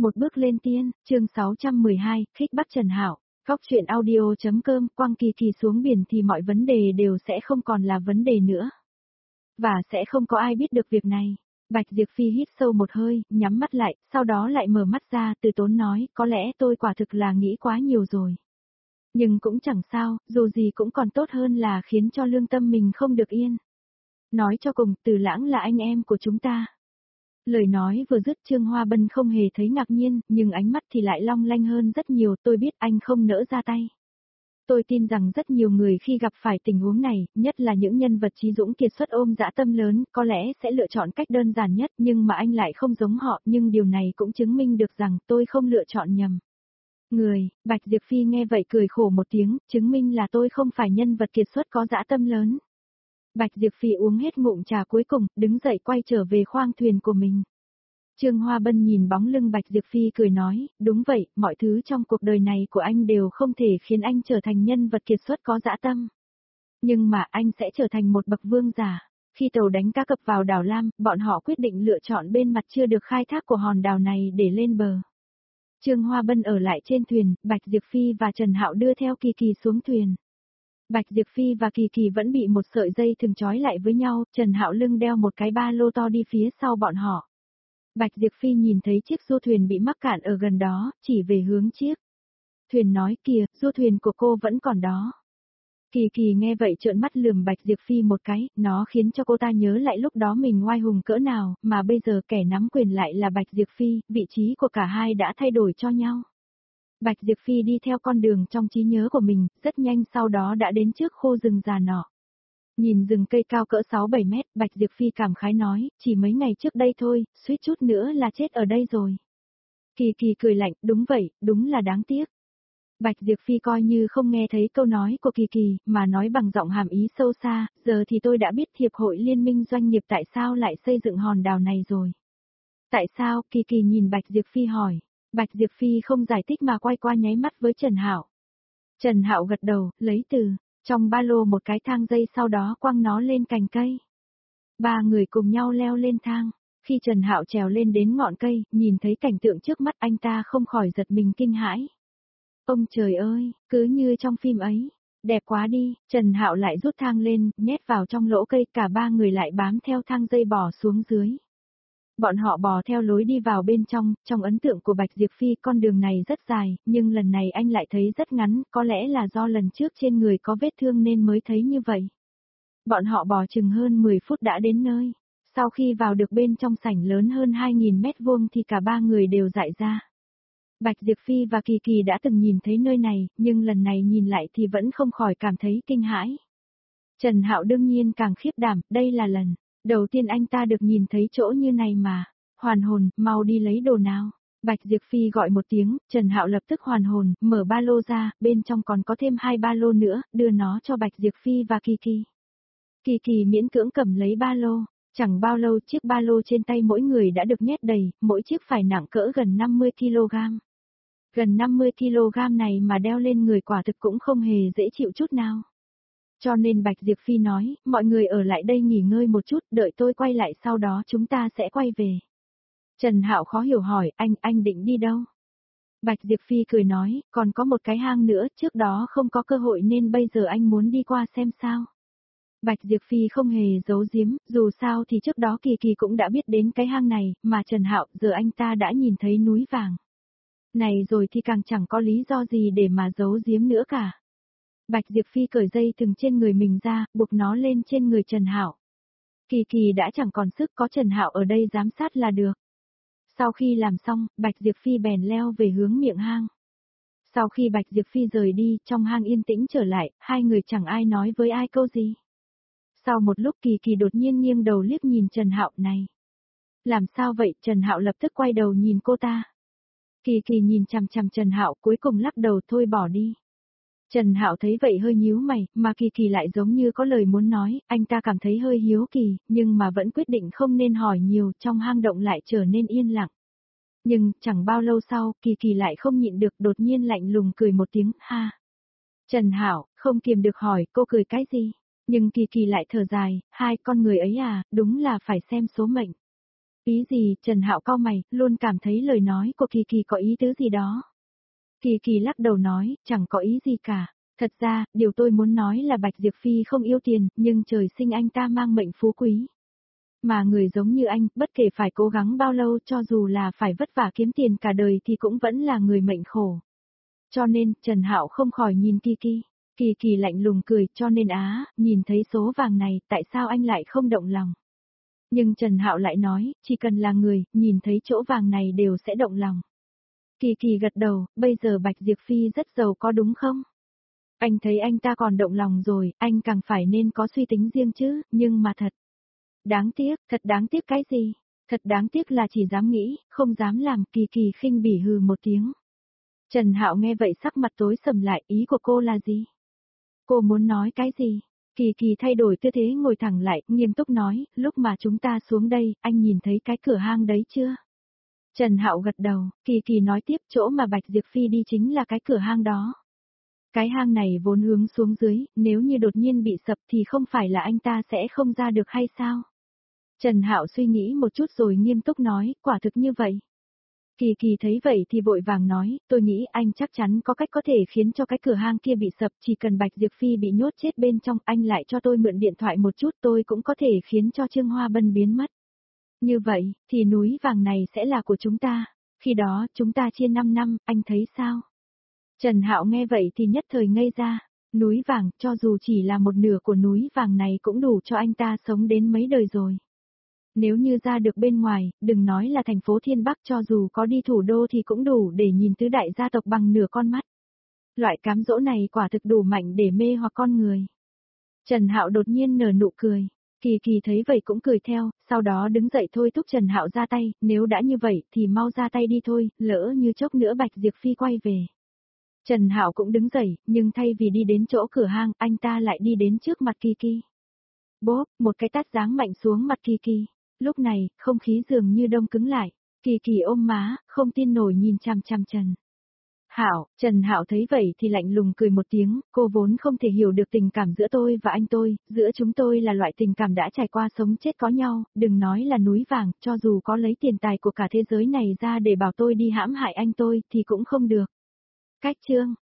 Một bước lên tiên, chương 612, khích bắt Trần Hạo. Góc truyện audio.com, quăng Kỳ Kỳ xuống biển thì mọi vấn đề đều sẽ không còn là vấn đề nữa. Và sẽ không có ai biết được việc này. Bạch Diệp Phi hít sâu một hơi, nhắm mắt lại, sau đó lại mở mắt ra, từ tốn nói, có lẽ tôi quả thực là nghĩ quá nhiều rồi. Nhưng cũng chẳng sao, dù gì cũng còn tốt hơn là khiến cho lương tâm mình không được yên. Nói cho cùng, Từ Lãng là anh em của chúng ta. Lời nói vừa dứt Trương Hoa Bân không hề thấy ngạc nhiên, nhưng ánh mắt thì lại long lanh hơn rất nhiều, tôi biết anh không nỡ ra tay. Tôi tin rằng rất nhiều người khi gặp phải tình huống này, nhất là những nhân vật trí dũng kiệt xuất ôm dã tâm lớn, có lẽ sẽ lựa chọn cách đơn giản nhất, nhưng mà anh lại không giống họ, nhưng điều này cũng chứng minh được rằng tôi không lựa chọn nhầm. Bạch Diệp Phi nghe vậy cười khổ một tiếng, chứng minh là tôi không phải nhân vật kiệt xuất có dã tâm lớn. Bạch Diệp Phi uống hết ngụm trà cuối cùng, đứng dậy quay trở về khoang thuyền của mình. Trương Hoa Bân nhìn bóng lưng Bạch Diệp Phi cười nói, đúng vậy, mọi thứ trong cuộc đời này của anh đều không thể khiến anh trở thành nhân vật kiệt xuất có dã tâm. Nhưng mà anh sẽ trở thành một bậc vương giả. Khi tàu đánh cá cập vào đảo Lam, bọn họ quyết định lựa chọn bên mặt chưa được khai thác của hòn đảo này để lên bờ. Trương Hoa Bân ở lại trên thuyền, Bạch Diệp Phi và Trần Hạo đưa theo Kỳ Kỳ xuống thuyền. Bạch Diệp Phi và Kỳ Kỳ vẫn bị một sợi dây thừng trói lại với nhau, Trần Hạo lưng đeo một cái ba lô to đi phía sau bọn họ. Bạch Diệp Phi nhìn thấy chiếc du thuyền bị mắc cạn ở gần đó, chỉ về hướng chiếc thuyền nói kìa, du thuyền của cô vẫn còn đó. Kỳ Kỳ nghe vậy trợn mắt lườm Bạch Diệp Phi một cái, nó khiến cho cô ta nhớ lại lúc đó mình oai hùng cỡ nào, mà bây giờ kẻ nắm quyền lại là Bạch Diệp Phi, vị trí của cả hai đã thay đổi cho nhau. Bạch Diệp Phi đi theo con đường trong trí nhớ của mình, rất nhanh sau đó đã đến trước khu rừng già nọ. Nhìn rừng cây cao cỡ 6-7 mét, Bạch Diệp Phi cảm khái nói, chỉ mấy ngày trước đây thôi, suýt chút nữa là chết ở đây rồi. Kỳ Kỳ cười lạnh, đúng vậy, đúng là đáng tiếc. Bạch Diệp Phi coi như không nghe thấy câu nói của Kỳ Kỳ, mà nói bằng giọng hàm ý sâu xa, giờ thì tôi đã biết Hiệp hội Liên minh Doanh nghiệp tại sao lại xây dựng hòn đảo này rồi. Tại sao? Kỳ Kỳ nhìn Bạch Diệp Phi hỏi. Bạch Diệp Phi không giải thích mà quay qua nháy mắt với Trần Hạo. Trần Hạo gật đầu, lấy từ trong ba lô một cái thang dây sau đó quăng nó lên cành cây. Ba người cùng nhau leo lên thang. Khi Trần Hạo trèo lên đến ngọn cây, nhìn thấy cảnh tượng trước mắt anh ta không khỏi giật mình kinh hãi. Ông trời ơi, cứ như trong phim ấy. Đẹp quá đi, Trần Hạo lại rút thang lên, nhét vào trong lỗ cây, cả ba người lại bám theo thang dây bò xuống dưới. Bọn họ bò theo lối đi vào bên trong ấn tượng của Bạch Diệp Phi con đường này rất dài, nhưng lần này anh lại thấy rất ngắn, có lẽ là do lần trước trên người có vết thương nên mới thấy như vậy. Bọn họ bò chừng hơn 10 phút đã đến nơi. Sau khi vào được bên trong sảnh lớn hơn 2.000 mét vuông thì cả ba người đều dại ra. Bạch Diệp Phi và Kỳ Kỳ đã từng nhìn thấy nơi này, nhưng lần này nhìn lại thì vẫn không khỏi cảm thấy kinh hãi. Trần Hạo đương nhiên càng khiếp đảm, đây là lần đầu tiên anh ta được nhìn thấy chỗ như này mà. Hoàn hồn, mau đi lấy đồ nào. Bạch Diệp Phi gọi một tiếng, Trần Hạo lập tức hoàn hồn, mở ba lô ra, bên trong còn có thêm 2 ba lô nữa, đưa nó cho Bạch Diệp Phi và Kỳ Kỳ. Kỳ Kỳ miễn cưỡng cầm lấy ba lô, chẳng bao lâu chiếc ba lô trên tay mỗi người đã được nhét đầy, mỗi chiếc phải nặng cỡ gần 50 kg. Gần 50 kg này mà đeo lên người quả thực cũng không hề dễ chịu chút nào. Cho nên Bạch Diệp Phi nói, mọi người ở lại đây nghỉ ngơi một chút, đợi tôi quay lại sau đó chúng ta sẽ quay về. Trần Hạo khó hiểu hỏi, anh định đi đâu? Bạch Diệp Phi cười nói, còn có một cái hang nữa, trước đó không có cơ hội nên bây giờ anh muốn đi qua xem sao. Bạch Diệp Phi không hề giấu giếm, dù sao thì trước đó Kỳ Kỳ cũng đã biết đến cái hang này, mà Trần Hạo giờ anh ta đã nhìn thấy núi vàng. Này rồi thì càng chẳng có lý do gì để mà giấu giếm nữa cả. Bạch Diệp Phi cởi dây thừng trên người mình ra, buộc nó lên trên người Trần Hạo. Kỳ Kỳ đã chẳng còn sức, có Trần Hạo ở đây giám sát là được. Sau khi làm xong, Bạch Diệp Phi bèn leo về hướng miệng hang. Sau khi Bạch Diệp Phi rời đi, trong hang yên tĩnh trở lại, hai người chẳng ai nói với ai câu gì. Sau một lúc Kỳ Kỳ đột nhiên nghiêng đầu liếc nhìn Trần Hạo này. Làm sao vậy? Trần Hạo lập tức quay đầu nhìn cô ta. Kỳ Kỳ nhìn chằm chằm Trần Hạo cuối cùng lắc đầu thôi bỏ đi. Trần Hạo thấy vậy hơi nhíu mày, mà Kỳ Kỳ lại giống như có lời muốn nói, anh ta cảm thấy hơi hiếu kỳ, nhưng mà vẫn quyết định không nên hỏi nhiều, trong hang động lại trở nên yên lặng. Nhưng, chẳng bao lâu sau, Kỳ Kỳ lại không nhịn được đột nhiên lạnh lùng cười một tiếng, ha. Trần Hạo, không kiềm được hỏi, cô cười cái gì? Nhưng Kỳ Kỳ lại thở dài, hai con người ấy à, đúng là phải xem số mệnh. Ý gì? Trần Hạo cau mày, luôn cảm thấy lời nói của Kỳ Kỳ có ý tứ gì đó. Kỳ Kỳ lắc đầu nói, chẳng có ý gì cả. Thật ra, điều tôi muốn nói là Bạch Diệp Phi không yêu tiền, nhưng trời sinh anh ta mang mệnh phú quý. Mà người giống như anh, bất kể phải cố gắng bao lâu cho dù là phải vất vả kiếm tiền cả đời thì cũng vẫn là người mệnh khổ. Cho nên, Trần Hạo không khỏi nhìn Kỳ Kỳ. Kỳ Kỳ lạnh lùng cười, cho nên nhìn thấy số vàng này, tại sao anh lại không động lòng? Nhưng Trần Hạo lại nói, chỉ cần là người, nhìn thấy chỗ vàng này đều sẽ động lòng. Kỳ Kỳ gật đầu, bây giờ Bạch Diệp Phi rất giàu có đúng không? Anh thấy anh ta còn động lòng rồi, anh càng phải nên có suy tính riêng chứ, nhưng mà thật. Đáng tiếc, thật đáng tiếc cái gì? Thật đáng tiếc là chỉ dám nghĩ, không dám làm. Kỳ Kỳ khinh bỉ hừ một tiếng. Trần Hạo nghe vậy sắc mặt tối sầm lại, ý của cô là gì? Cô muốn nói cái gì? Kỳ Kỳ thay đổi tư thế ngồi thẳng lại, nghiêm túc nói, lúc mà chúng ta xuống đây, anh nhìn thấy cái cửa hang đấy chưa? Trần Hạo gật đầu, Kỳ Kỳ nói tiếp, chỗ mà Bạch Diệp Phi đi chính là cái cửa hang đó. Cái hang này vốn hướng xuống dưới, nếu như đột nhiên bị sập thì không phải là anh ta sẽ không ra được hay sao? Trần Hạo suy nghĩ một chút rồi nghiêm túc nói, quả thực như vậy. Kỳ Kỳ thấy vậy thì vội vàng nói, tôi nghĩ anh chắc chắn có cách có thể khiến cho cái cửa hang kia bị sập, chỉ cần Bạch Diệp Phi bị nhốt chết bên trong, anh lại cho tôi mượn điện thoại một chút, tôi cũng có thể khiến cho Trương Hoa Bân biến mất. Như vậy, thì núi vàng này sẽ là của chúng ta, khi đó chúng ta chia 5 năm, anh thấy sao? Trần Hạo nghe vậy thì nhất thời ngây ra, núi vàng, cho dù chỉ là một nửa của núi vàng này cũng đủ cho anh ta sống đến mấy đời rồi. Nếu như ra được bên ngoài, đừng nói là thành phố Thiên Bắc, cho dù có đi thủ đô thì cũng đủ để nhìn tứ đại gia tộc bằng nửa con mắt. Loại cám dỗ này quả thực đủ mạnh để mê hoặc con người. Trần Hạo đột nhiên nở nụ cười. Kỳ Kỳ thấy vậy cũng cười theo, sau đó đứng dậy thôi thúc Trần Hạo ra tay, nếu đã như vậy thì mau ra tay đi thôi, lỡ như chốc nữa Bạch Diệp Phi quay về. Trần Hạo cũng đứng dậy, nhưng thay vì đi đến chỗ cửa hang, anh ta lại đi đến trước mặt Kỳ Kỳ. Bốp, một cái tát giáng mạnh xuống mặt Kỳ Kỳ. Lúc này, không khí dường như đông cứng lại. Kỳ Kỳ ôm má, không tin nổi nhìn chằm chằm Trần Hạo. Trần Hạo thấy vậy thì lạnh lùng cười một tiếng, cô vốn không thể hiểu được tình cảm giữa tôi và anh tôi, giữa chúng tôi là loại tình cảm đã trải qua sống chết có nhau, đừng nói là núi vàng, cho dù có lấy tiền tài của cả thế giới này ra để bảo tôi đi hãm hại anh tôi thì cũng không được. Cách chương